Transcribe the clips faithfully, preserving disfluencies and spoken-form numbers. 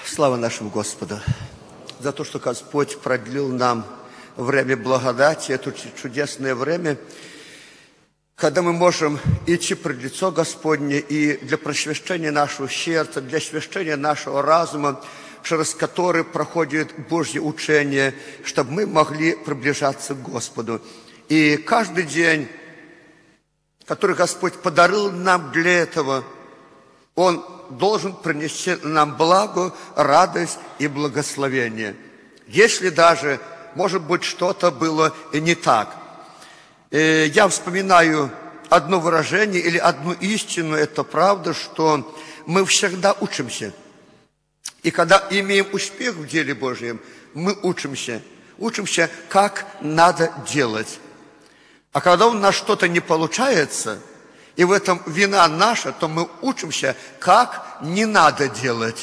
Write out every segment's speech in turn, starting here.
Слава нашему Господу за то, что Господь продлил нам время благодати, это чудесное время, когда мы можем идти пред лицо Господне и для просвещения нашего сердца, для освящения нашего разума, через который проходит Божье учение, чтобы мы могли приближаться к Господу. И каждый день, который Господь подарил нам для этого, Он должен принести нам благо, радость и благословение. Если даже, может быть, что-то было и не так. Я вспоминаю одно выражение или одну истину, это правда, что мы всегда учимся. И когда имеем успех в деле Божьем, мы учимся. Учимся, как надо делать. А когда у нас что-то не получается, и в этом вина наша, то мы учимся, как не надо делать.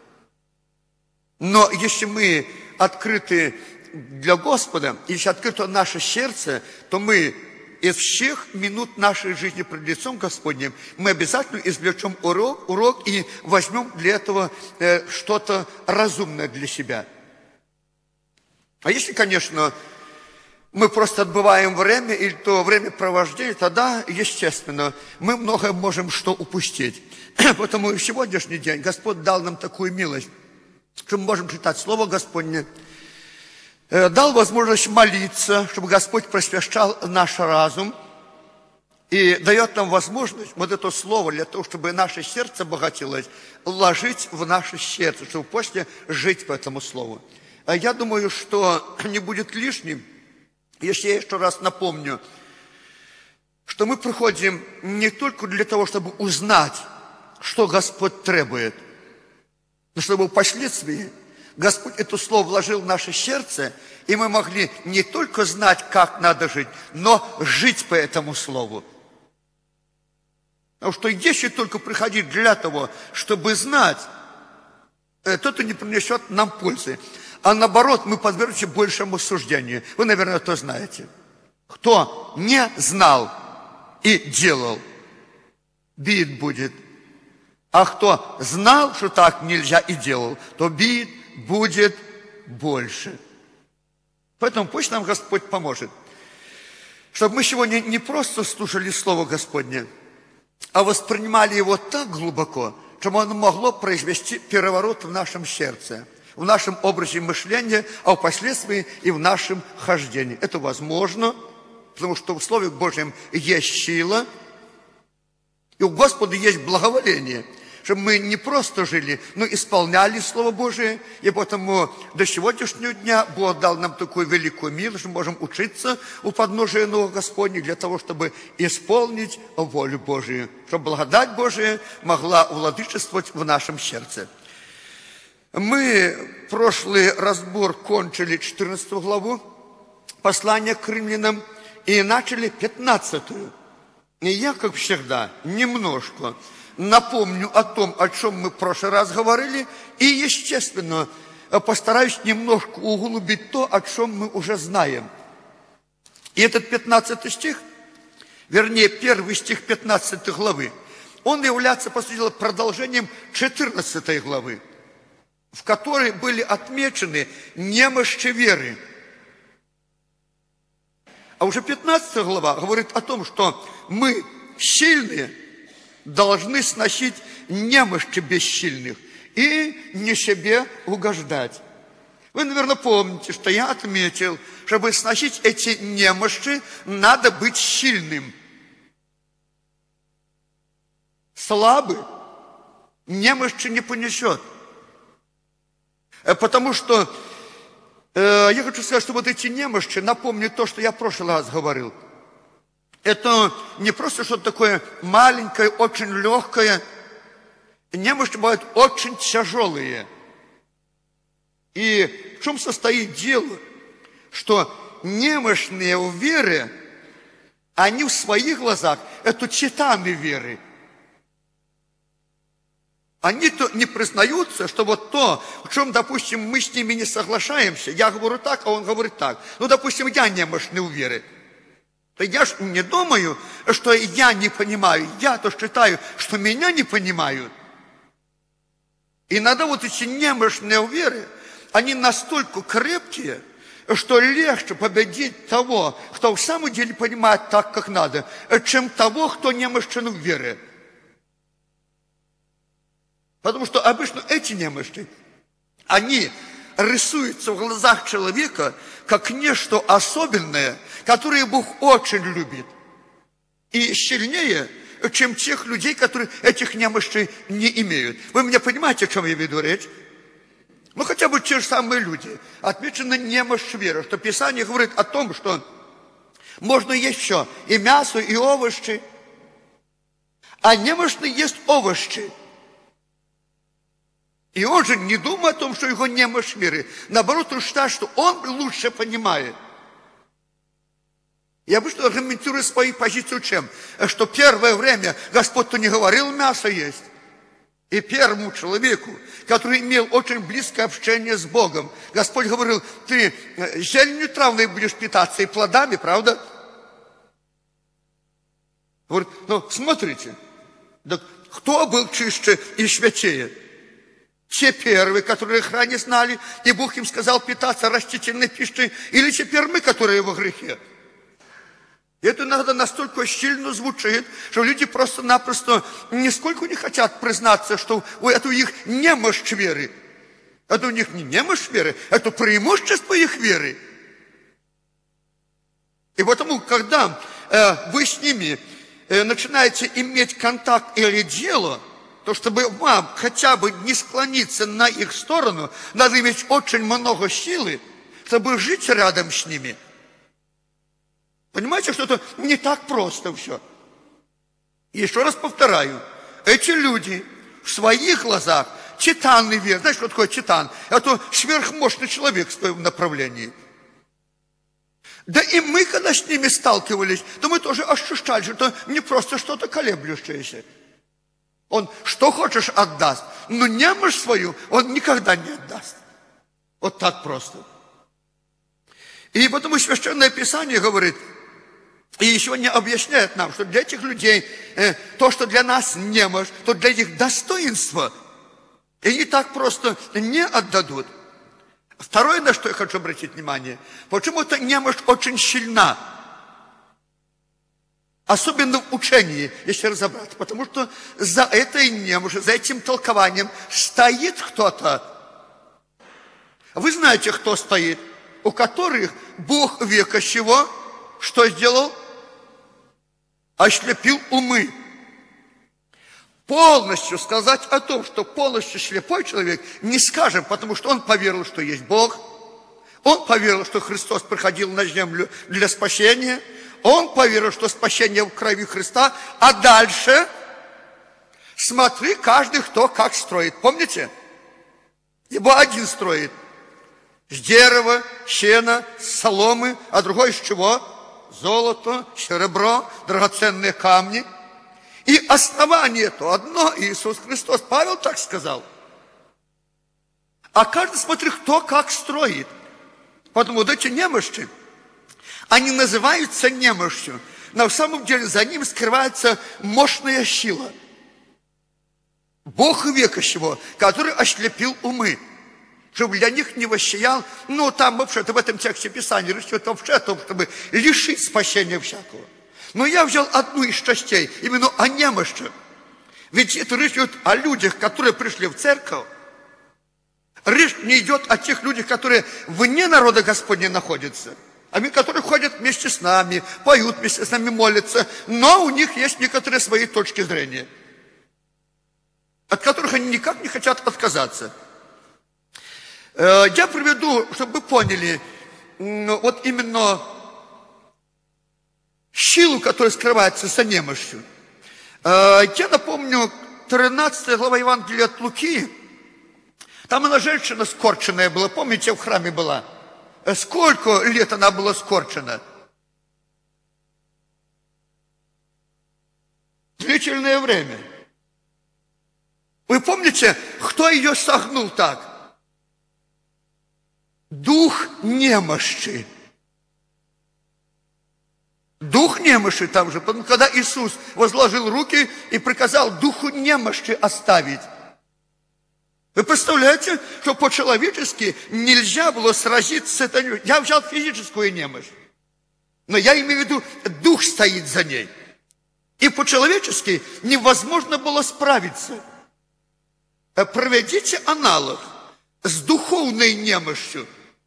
Но если мы открыты для Господа, если открыто наше сердце, то мы из всех минут нашей жизни пред лицом Господним, мы обязательно извлечем урок, урок и возьмем для этого э, что-то разумное для себя. А если, конечно, мы просто отбываем время, или то времяпровождение, тогда, естественно, мы многое можем что упустить. Поэтому в сегодняшний день Господь дал нам такую милость, что мы можем читать Слово Господне, дал возможность молиться, чтобы Господь просвещал наш разум, и дает нам возможность вот это Слово для того, чтобы наше сердце обогатилось, вложить в наше сердце, чтобы после жить по этому Слову. Я думаю, что не будет лишним, если я еще раз напомню, что мы приходим не только для того, чтобы узнать, что Господь требует, но чтобы впоследствии Господь это слово вложил в наше сердце, и мы могли не только знать, как надо жить, но жить по этому слову. Потому что если только приходить для того, чтобы знать, то это не принесет нам пользы. А наоборот, мы подвергнемся большему суждению. Вы, наверное, это знаете. Кто не знал и делал, бит будет. А кто знал, что так нельзя и делал, то бит будет больше. Поэтому пусть нам Господь поможет. Чтобы мы сегодня не просто слушали Слово Господне, а воспринимали его так глубоко, чтобы оно могло произвести переворот в нашем сердце, в нашем образе мышления, а впоследствии и в нашем хождении. Это возможно, потому что в Слове Божьем есть сила, и у Господа есть благоволение, чтобы мы не просто жили, но исполняли Слово Божие, и поэтому до сегодняшнего дня Бог дал нам такую великую милость, что мы можем учиться у подножия Нового Господня для того, чтобы исполнить волю Божию, чтобы благодать Божия могла владычествовать в нашем сердце. Мы прошлый разбор кончили четырнадцатую главу послания к римлянам и начали пятнадцатую. И я, как всегда, немножко напомню о том, о чем мы в прошлый раз говорили, и, естественно, постараюсь немножко углубить то, о чем мы уже знаем. И этот пятнадцатый стих, вернее, первый стих пятнадцатой главы, он является, по сути дела, продолжением четырнадцатой главы, в которой были отмечены немощи веры. А уже пятнадцатая глава говорит о том, что мы, сильные, должны сносить немощи бессильных и не себе угождать. Вы, наверное, помните, что я отметил, чтобы сносить эти немощи, надо быть сильным. Слабый немощи не понесет. Потому что, э, я хочу сказать, что вот эти немощи, напомню то, что я в прошлый раз говорил, это не просто что-то такое маленькое, очень легкое. Немощи бывают очень тяжелые. И в чем состоит дело? Что немощные в вере, они в своих глазах, это титаны веры. Они-то не признаются, что вот то, в чем, допустим, мы с ними не соглашаемся, я говорю так, а он говорит так. Ну, допустим, я немощный в вере. То я ж не думаю, что я не понимаю. Я-то считаю, что меня не понимают. Иногда вот эти немощные веры, они настолько крепкие, что легче победить того, кто в самом деле понимает так, как надо, чем того, кто немощен в вере. Потому что обычно эти немощи, они рисуются в глазах человека как нечто особенное, которое Бог очень любит. И сильнее, чем тех людей, которые этих немощей не имеют. Вы меня понимаете, о чем я веду речь? Ну, хотя бы те же самые люди. Отмечена немощь веры, что Писание говорит о том, что можно есть все, и мясо, и овощи. А немощный есть овощи. И он же не думает о том, что его немощь веры. Наоборот, он считает, что он лучше понимает. Я обычно аргументирую свою позицию чем? Что первое время Господь-то не говорил мясо есть. И первому человеку, который имел очень близкое общение с Богом, Господь говорил, ты зеленью травной будешь питаться и плодами, правда? Говорит, ну, смотрите, да кто был чище и святее? Те первые, которые их не знали, и Бог им сказал питаться растительной пищей, или теперь мы, которые во грехе? Это иногда настолько сильно звучит, что люди просто-напросто нисколько не хотят признаться, что это у них немощь веры. Это у них не немощь веры, это преимущество их веры. И потому, когда э, вы с ними э, начинаете иметь контакт или дело, то чтобы вам хотя бы не склониться на их сторону, надо иметь очень много силы, чтобы жить рядом с ними. Понимаете, что это не так просто все. Еще раз повторяю, эти люди в своих глазах титанный вер. Знаешь, что такое титан? Это сверхмощный человек в своем направлении. Да и мы, когда с ними сталкивались, то мы тоже ощущали, что это не просто что-то колеблющееся. Он что хочешь отдаст, но немощь свою он никогда не отдаст. Вот так просто. И потому Священное Писание говорит, и еще не объясняет нам, что для этих людей э, то, что для нас немощь, то для них достоинство, и они так просто не отдадут. Второе, на что я хочу обратить внимание, почему-то немощь очень сильна. Особенно в учении, если разобраться. Потому что за этой немощью, за этим толкованием стоит кто-то. Вы знаете, кто стоит? У которых Бог века сего что сделал? Ослепил умы. Полностью сказать о том, что полностью слепой человек, не скажем, потому что он поверил, что есть Бог. Он поверил, что Христос приходил на землю для спасения. Он поверил, что спасение в крови Христа. А дальше, смотри, каждый кто как строит. Помните? Ибо один строит с дерева, сена, с соломы, а другой из чего? Золото, серебро, драгоценные камни. И основание то одно, Иисус Христос. Павел так сказал. А каждый, смотри, кто как строит. Потому вот эти немощи, они называются немощью, но в самом деле за ним скрывается мощная сила. Бог века сего, который ослепил умы, чтобы для них не воссиял, ну там вообще-то в этом тексте Писания речь идет вообще о том, чтобы лишить спасения всякого. Но я взял одну из частей, именно о немощи. Ведь это речь идет о людях, которые пришли в церковь. Речь не идет о тех людях, которые вне народа Господня находятся. А мы, которые ходят вместе с нами, поют вместе с нами, молятся, но у них есть некоторые свои точки зрения, от которых они никак не хотят отказаться. Я приведу, чтобы вы поняли, вот именно силу, которая скрывается за немощью. Я напомню, тринадцатая глава Евангелия от Луки, там она женщина скорченная была, помните, в храме была? Сколько лет она была скорчена? Длительное время. Вы помните, кто ее согнул так? Дух немощи. Дух немощи там же, потому когда Иисус возложил руки и приказал духу немощи оставить. Вы представляете, что по-человечески нельзя было сразиться с этой... Я взял физическую немощь, но я имею в виду, дух стоит за ней. И по-человечески невозможно было справиться. Проведите аналог с духовной немощью.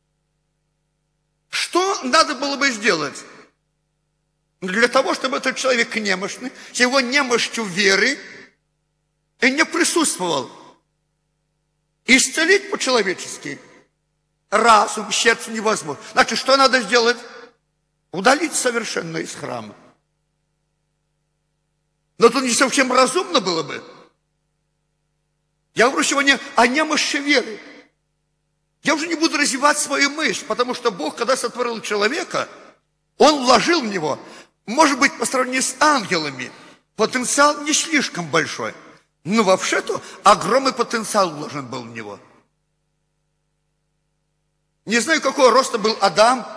Что надо было бы сделать? Для того, чтобы этот человек немощный, с его немощью веры и не присутствовал. Исцелить по-человечески разум, сердце невозможно. Значит, что надо сделать? Удалить совершенно из храма. Но тут не совсем разумно было бы. Я говорю сегодня о немощи веры. Я уже не буду развивать свою мысль, потому что Бог, когда сотворил человека, Он вложил в него, может быть, по сравнению с ангелами, потенциал не слишком большой. Но вообще-то огромный потенциал вложен был в него. Не знаю, какого роста был Адам.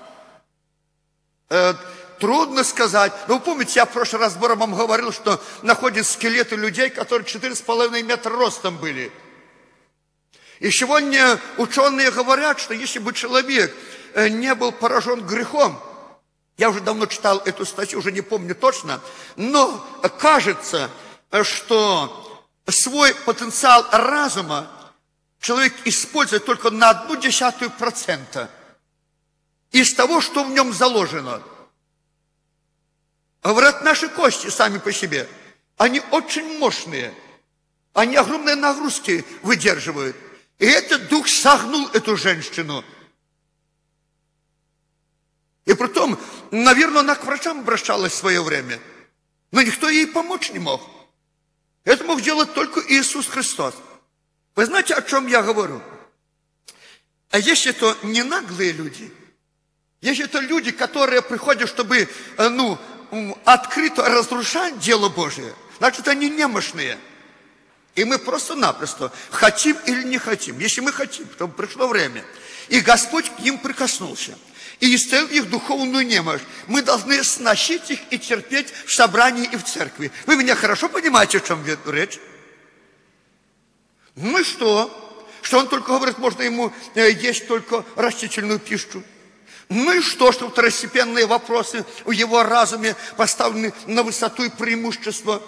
Э, трудно сказать. Но вы помните, я в прошлый раз вам говорил, что находят скелеты людей, которые четыре с половиной метра ростом были. И сегодня ученые говорят, что если бы человек не был поражен грехом, я уже давно читал эту статью, уже не помню точно, но кажется, что свой потенциал разума человек использует только на одну десятую процента из того, что в нем заложено. Говорят, наши кости сами по себе, они очень мощные, они огромные нагрузки выдерживают. И этот дух согнул эту женщину. И притом, наверное, она к врачам обращалась в свое время, но никто ей помочь не мог. Это мог делать только Иисус Христос. Вы знаете, о чем я говорю? А если это не наглые люди, если это люди, которые приходят, чтобы, ну, открыто разрушать дело Божие, значит, они немощные. И мы просто-напросто хотим или не хотим. Если мы хотим, то пришло время. И Господь к ним прикоснулся. И исцелил их духовную немощь. Мы должны сносить их и терпеть в собрании и в церкви. Вы меня хорошо понимаете, о чем речь? Ну и что? Что он только говорит, можно ему есть только растительную пищу. Ну и что, что второстепенные вопросы в его разуме поставлены на высоту и преимущество.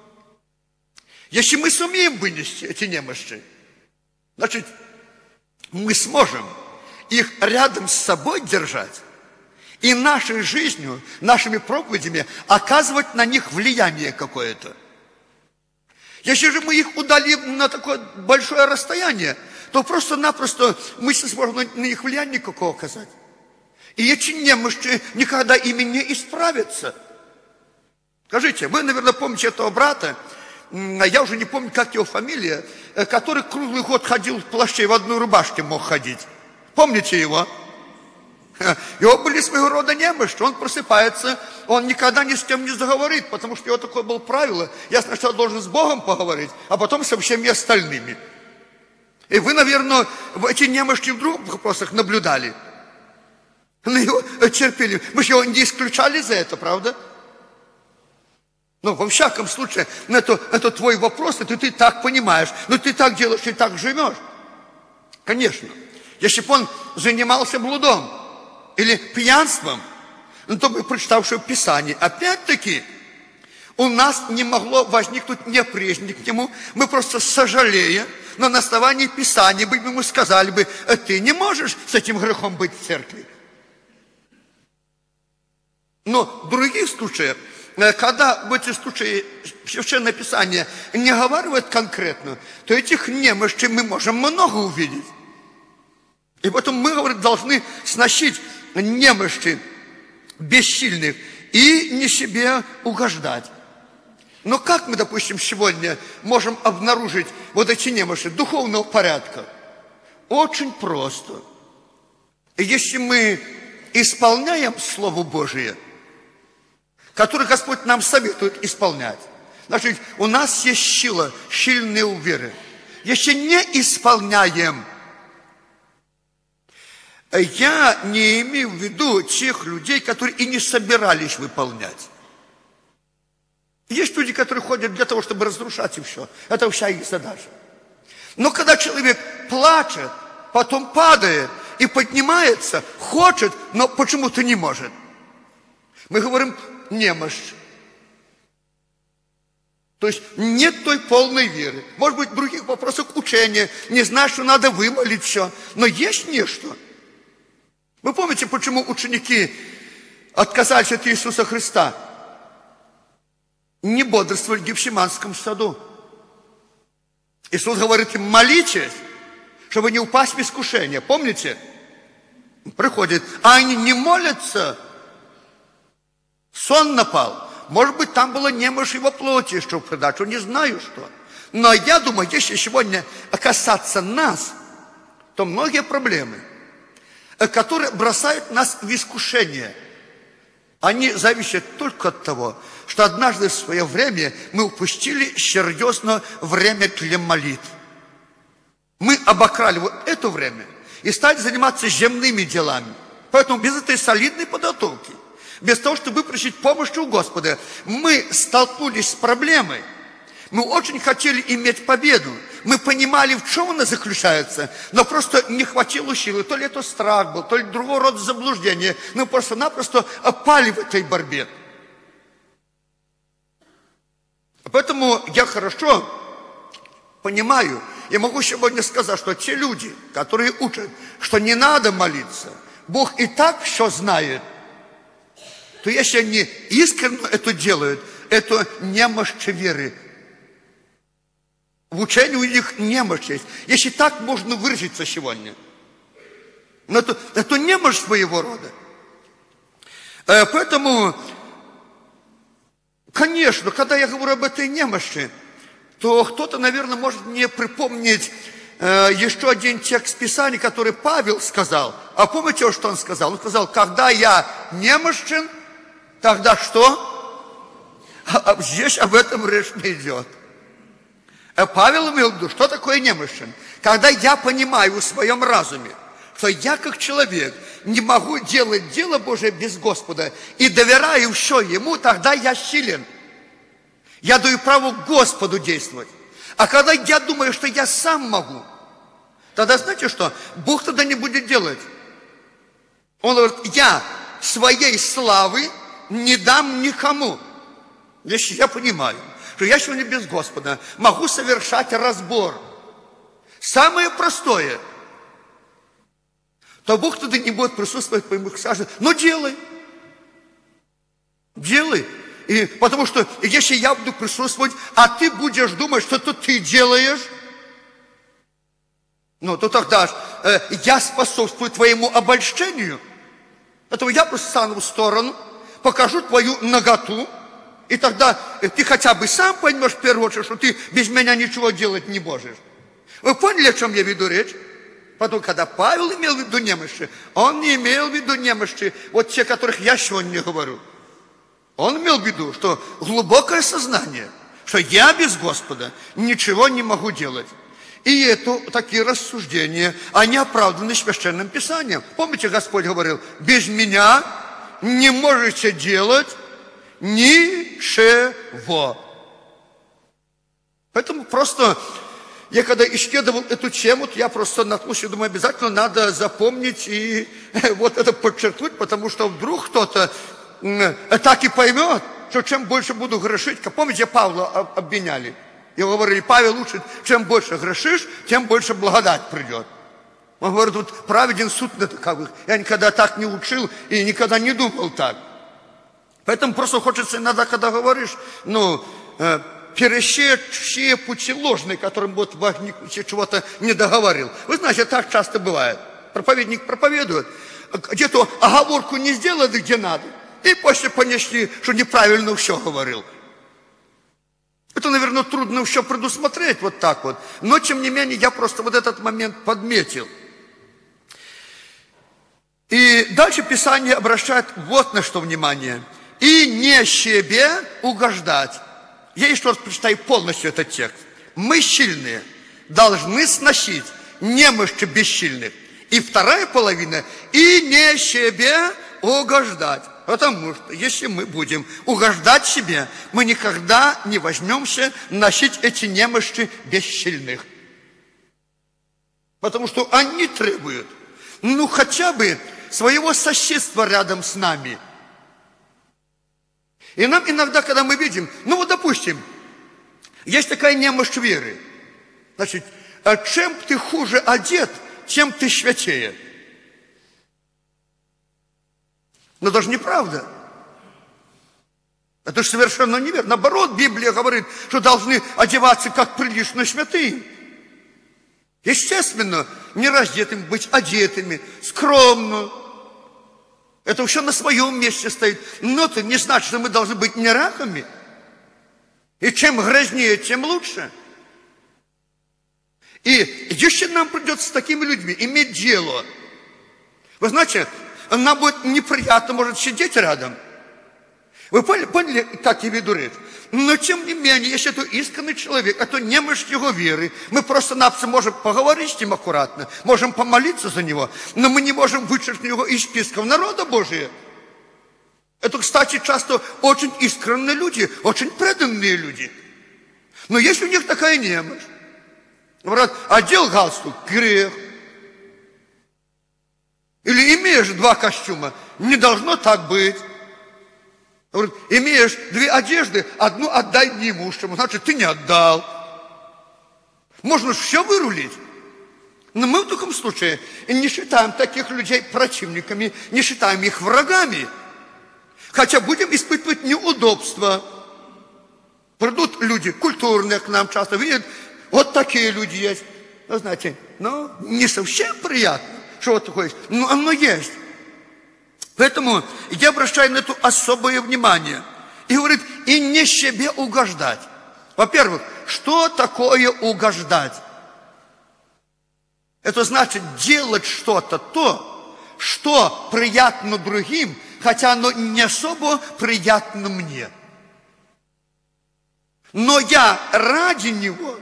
Если мы сумеем вынести эти немощи, значит, мы сможем их рядом с собой держать и нашей жизнью, нашими проповедями оказывать на них влияние какое-то. Если же мы их удалим на такое большое расстояние, то просто-напросто мы не сможем на них влияние никакого оказать. И эти немощи никогда ими не исправятся. Скажите, вы, наверное, помните этого брата, я уже не помню, как его фамилия, который круглый год ходил в плаще и в одной рубашке мог ходить. Помните его? Его были своего рода немощи. Он просыпается, он никогда ни с кем не заговорит, потому что у него такое было правило. Я сначала должен с Богом поговорить, а потом со всеми остальными. И вы, наверное, в эти немощи в других вопросах наблюдали. Но его терпели. Мы же его не исключали за это, правда? Ну, во всяком случае, это, это твой вопрос, это ты так понимаешь, но ты так делаешь и так живешь. Конечно. Если бы он занимался блудом или пьянством, ну, то бы, прочитавший Писание, опять-таки, у нас не могло возникнуть неприязни к нему. Мы просто сожалея, но на основании Писания бы ему сказали бы, ты не можешь с этим грехом быть в церкви. Но в других случаях, когда в эти случаи Священное Писание не говорит конкретно, то этих немощей мы можем много увидеть. И поэтому мы, говорит, должны сносить немощи бессильных и не себе угождать. Но как мы, допустим, сегодня можем обнаружить вот эти немощи духовного порядка? Очень просто. Если мы исполняем Слово Божие, которое Господь нам советует исполнять, значит, у нас есть сила, сильные веры. Если не исполняем, я не имею в виду тех людей, которые и не собирались выполнять. Есть люди, которые ходят для того, чтобы разрушать и все. Это вся их задача. Но когда человек плачет, потом падает и поднимается, хочет, но почему-то не может, мы говорим немощь. То есть нет той полной веры. Может быть, в других вопросах учения, не знаешь, что надо вымолить все. Но есть нечто. Вы помните, почему ученики отказались от Иисуса Христа? Не бодрствовали в Гефсиманском саду. Иисус говорит им: молитесь, чтобы не упасть в искушение. Помните? Приходит, а они не молятся. Сон напал. Может быть, там была немощь его плоти, что в придачу, не знаю что. Но я думаю, если сегодня касаться нас, то многие проблемы, которые бросают нас в искушение, они зависят только от того, что однажды в свое время мы упустили серьезно время для молитв. Мы обокрали вот это время и стали заниматься земными делами. Поэтому без этой солидной подготовки, без того, чтобы выпросить помощи у Господа, мы столкнулись с проблемой. Мы очень хотели иметь победу. Мы понимали, в чем она заключается, но просто не хватило силы. То ли это страх был, то ли другого рода заблуждение. Мы просто-напросто опали в этой борьбе. Поэтому я хорошо понимаю, я могу сегодня сказать, что те люди, которые учат, что не надо молиться, Бог и так все знает, то если они искренне это делают, это немощь веры. В учении у них немощь есть. Если так можно выразиться сегодня. Но это, это немощь своего рода. Поэтому, конечно, когда я говорю об этой немощи, то кто-то, наверное, может мне припомнить э, еще один текст Писания, который Павел сказал. А помните, что он сказал? Он сказал: когда я немощен, тогда что? А, а здесь об этом речь не идет. А Павел имел в виду, что такое немощен? Когда я понимаю в своем разуме, что я как человек не могу делать дело Божие без Господа и доверяю все Ему, тогда я силен. Я даю право Господу действовать. А когда я думаю, что я сам могу, тогда знаете что? Бог тогда не будет делать. Он говорит: я своей славы не дам никому. Если я понимаю, что я сегодня без Господа могу совершать разбор, самое простое, то Бог тогда не будет присутствовать, поэтому скажет: ну делай. Делай. И потому что если я буду присутствовать, а ты будешь думать, что это ты делаешь, ну, то тогда э, я способствую твоему обольщению. Поэтому я просто стану в сторону, покажу твою наготу, и тогда ты хотя бы сам поймешь в первую очередь, что ты без меня ничего делать не можешь. Вы поняли, о чем я веду речь? Потом, когда Павел имел в виду немощи, он не имел в виду немощи, вот те, о которых я сегодня говорю. Он имел в виду, что глубокое сознание, что я без Господа ничего не могу делать. И это такие рассуждения, они оправданы Священным Писанием. Помните, Господь говорил: без меня не можете делать ничего. Поэтому просто, я когда исследовал эту тему, я просто наткнулся и думаю, обязательно надо запомнить и вот это подчеркнуть, потому что вдруг кто-то так и поймет, что чем больше буду грешить. Помните, Павла обвиняли? И говорили: Павел учит, чем больше грешишь, тем больше благодать придет. Он говорит: вот праведен суд на таковых. Я никогда так не учил и никогда не думал так. Поэтому просто хочется иногда, когда говоришь, ну, э, пересечь все пути ложные, которым вот чего-то не договорил. Вы знаете, так часто бывает. Проповедник проповедует, где-то оговорку не сделали, где надо, и после понесли, что неправильно все говорил. Это, наверное, трудно все предусмотреть вот так вот. Но, тем не менее, я просто вот этот момент подметил. И дальше Писание обращает вот на что внимание. И не себе угождать. Я еще раз прочитаю полностью этот текст. Мы сильные должны сносить немощи бессильных. И вторая половина. И не себе угождать. Потому что если мы будем угождать себе, мы никогда не возьмемся носить эти немощи бессильных. Потому что они требуют, ну, хотя бы своего соседства рядом с нами. И нам иногда, когда мы видим, ну, вот, допустим, есть такая немощь веры. Значит, чем ты хуже одет, тем ты святее. Но даже неправда. Это же совершенно неверно. Наоборот, Библия говорит, что должны одеваться как прилично святые. Естественно, не раздетыми быть, одетыми, скромно. Это все на своем месте стоит. Но это не значит, что мы должны быть не раками. И чем грязнее, тем лучше. И если нам придется с такими людьми иметь дело, вы знаете, нам будет неприятно, может, сидеть рядом. Вы поняли, поняли, как я веду речь? Но тем не менее, если это искренний человек, это немощь его веры, мы просто-напросто можем поговорить с ним аккуратно, можем помолиться за него, но мы не можем вычеркнуть его из списков народа Божия. Это, кстати, часто очень искренние люди, очень преданные люди. Но если у них такая немощь, говорят, одел галстук, грех. Или имеешь два костюма, не должно так быть. Говорит, имеешь две одежды, одну отдай неимущему, значит, ты не отдал. Можно все вырулить. Но мы в таком случае не считаем таких людей противниками, не считаем их врагами. Хотя будем испытывать неудобства. Придут люди культурные к нам часто, видят, вот такие люди есть. Ну, знаете, ну, не совсем приятно, что вот такое есть, но оно есть. Поэтому я обращаю на это особое внимание. И говорит, и не себе угождать. Во-первых, что такое угождать? Это значит делать что-то то, что приятно другим, хотя оно не особо приятно мне. Но я ради него.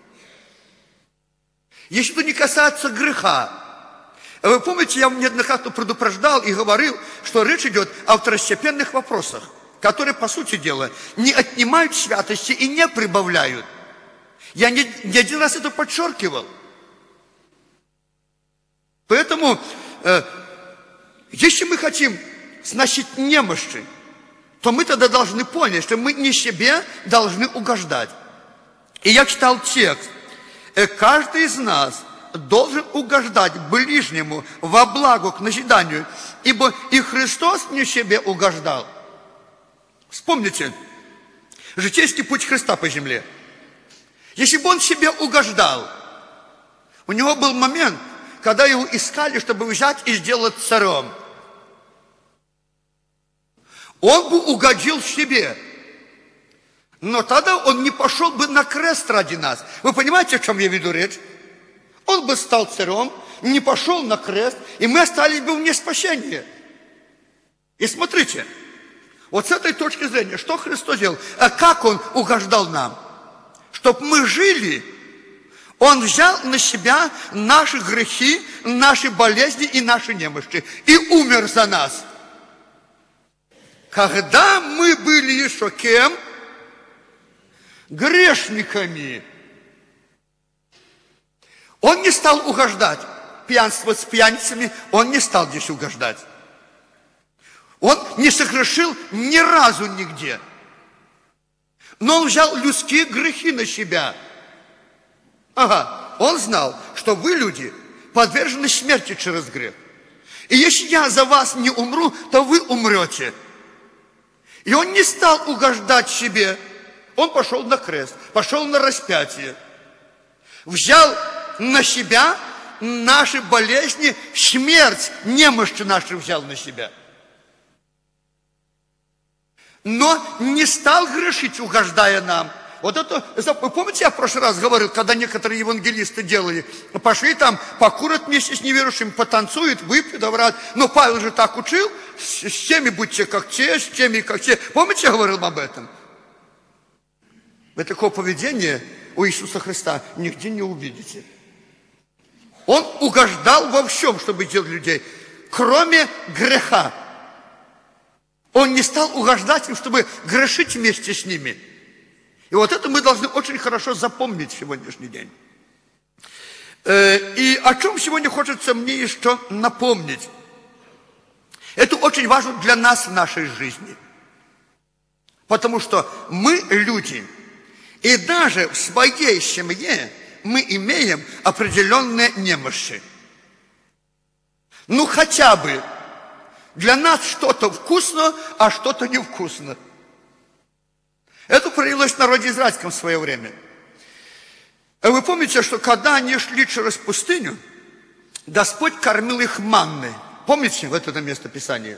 Если это не касается греха. Вы помните, я неоднократно предупреждал и говорил, что речь идет о второстепенных вопросах, которые, по сути дела, не отнимают святости и не прибавляют. Я не, не один раз это подчеркивал. Поэтому, э, если мы хотим сносить немощи, то мы тогда должны понять, что мы не себе должны угождать. И я читал текст. Каждый из нас должен угождать ближнему во благо к назиданию, ибо и Христос не себе угождал. Вспомните, житейский путь Христа по земле. Если бы он себе угождал, у него был момент, когда его искали, чтобы взять и сделать царем. Он бы угодил себе. Но тогда он не пошел бы на крест ради нас. Вы понимаете, о чем я веду речь? Он бы стал царем, не пошел на крест, и мы остались бы вне спасения. И смотрите, вот с этой точки зрения, что Христос делал? А как Он угождал нам? Чтобы мы жили, Он взял на себя наши грехи, наши болезни и наши немощи. И умер за нас. Когда мы были еще кем? Грешниками. Он не стал угождать. Пьянство с пьяницами, он не стал здесь угождать. Он не согрешил ни разу нигде. Но он взял людские грехи на себя. Ага, он знал, что вы, люди, подвержены смерти через грех. И если я за вас не умру, то вы умрете. И он не стал угождать себе. Он пошел на крест, пошел на распятие. Взял на себя наши болезни, смерть, немощи наши взял на себя. Но не стал грешить, угождая нам. Вот это, вы помните, я в прошлый раз говорил, когда некоторые евангелисты делали, пошли там, покурят вместе с неверующими, потанцуют, выпьют, говорят, но Павел же так учил, с, с теми будьте как те, с теми как те. Помните, я говорил об этом? Вы такого поведения у Иисуса Христа нигде не увидите. Он угождал во всем, чтобы делать людей, кроме греха. Он не стал угождать им, чтобы грешить вместе с ними. И вот это мы должны очень хорошо запомнить в сегодняшний день. И о чем сегодня хочется мне еще напомнить. Это очень важно для нас в нашей жизни. Потому что мы люди. И даже в своей семье мы имеем определенные немощи. Ну, хотя бы для нас что-то вкусно, а что-то невкусно. Это проявилось в народе израильском в свое время. Вы помните, что когда они шли через пустыню, Господь кормил их манной. Помните вот это место Писания?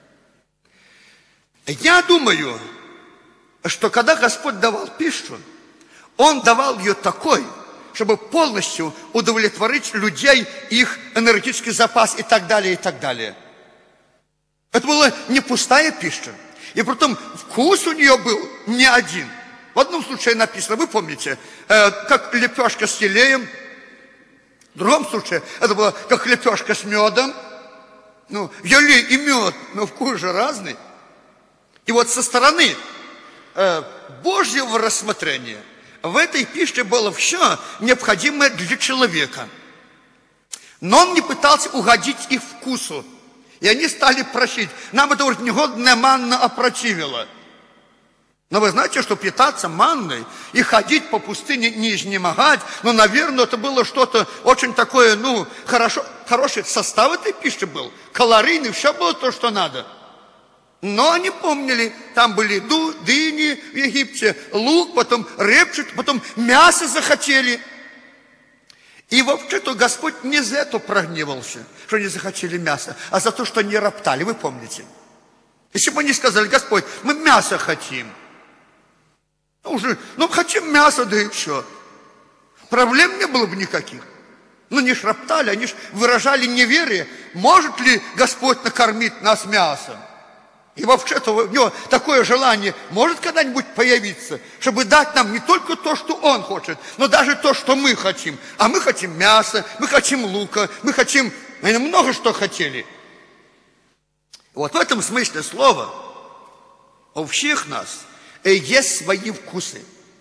Я думаю, что когда Господь давал пищу, Он давал ее такой, чтобы полностью удовлетворить людей, их энергетический запас и так далее, и так далее. Это была не пустая пища. И потом вкус у нее был не один. В одном случае написано, вы помните, э, как лепешка с елеем. В другом случае это было как лепешка с медом. Ну, елей и мед, но вкус же разный. И вот со стороны э, Божьего рассмотрения в этой пище было все необходимое для человека. Но он не пытался угодить их вкусу. И они стали просить. Нам это уже негодная манна опротивила. Но вы знаете, что питаться манной и ходить по пустыне, не изнемогать, ну, наверное, это было что-то очень такое, ну, хорошо, хороший состав этой пищи был. Калорийный, все было то, что надо. Но они помнили, там были дыни в Египте, лук, потом репчик, потом мясо захотели. И вообще-то Господь не за это прогневался, что они захотели мясо, а за то, что они роптали, вы помните. Если бы они сказали, Господь, мы мясо хотим. Ну, уже, ну, хотим мясо, да и все. Проблем не было бы никаких. Ну, не ж роптали, они ж выражали неверие, может ли Господь накормить нас мясом. И вообще-то у него такое желание может когда-нибудь появиться, чтобы дать нам не только то, что Он хочет, но даже то, что мы хотим. А мы хотим мяса, мы хотим лука, мы хотим, наверное, много что хотели. Вот в этом смысле слова у всех нас есть свои вкусы.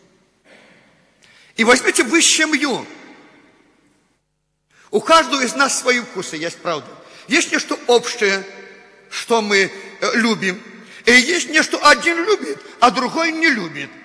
И возьмите вы семью. У каждого из нас свои вкусы есть, правда. Есть нечто общее, что мы любим. И есть нечто один любит, а другой не любит.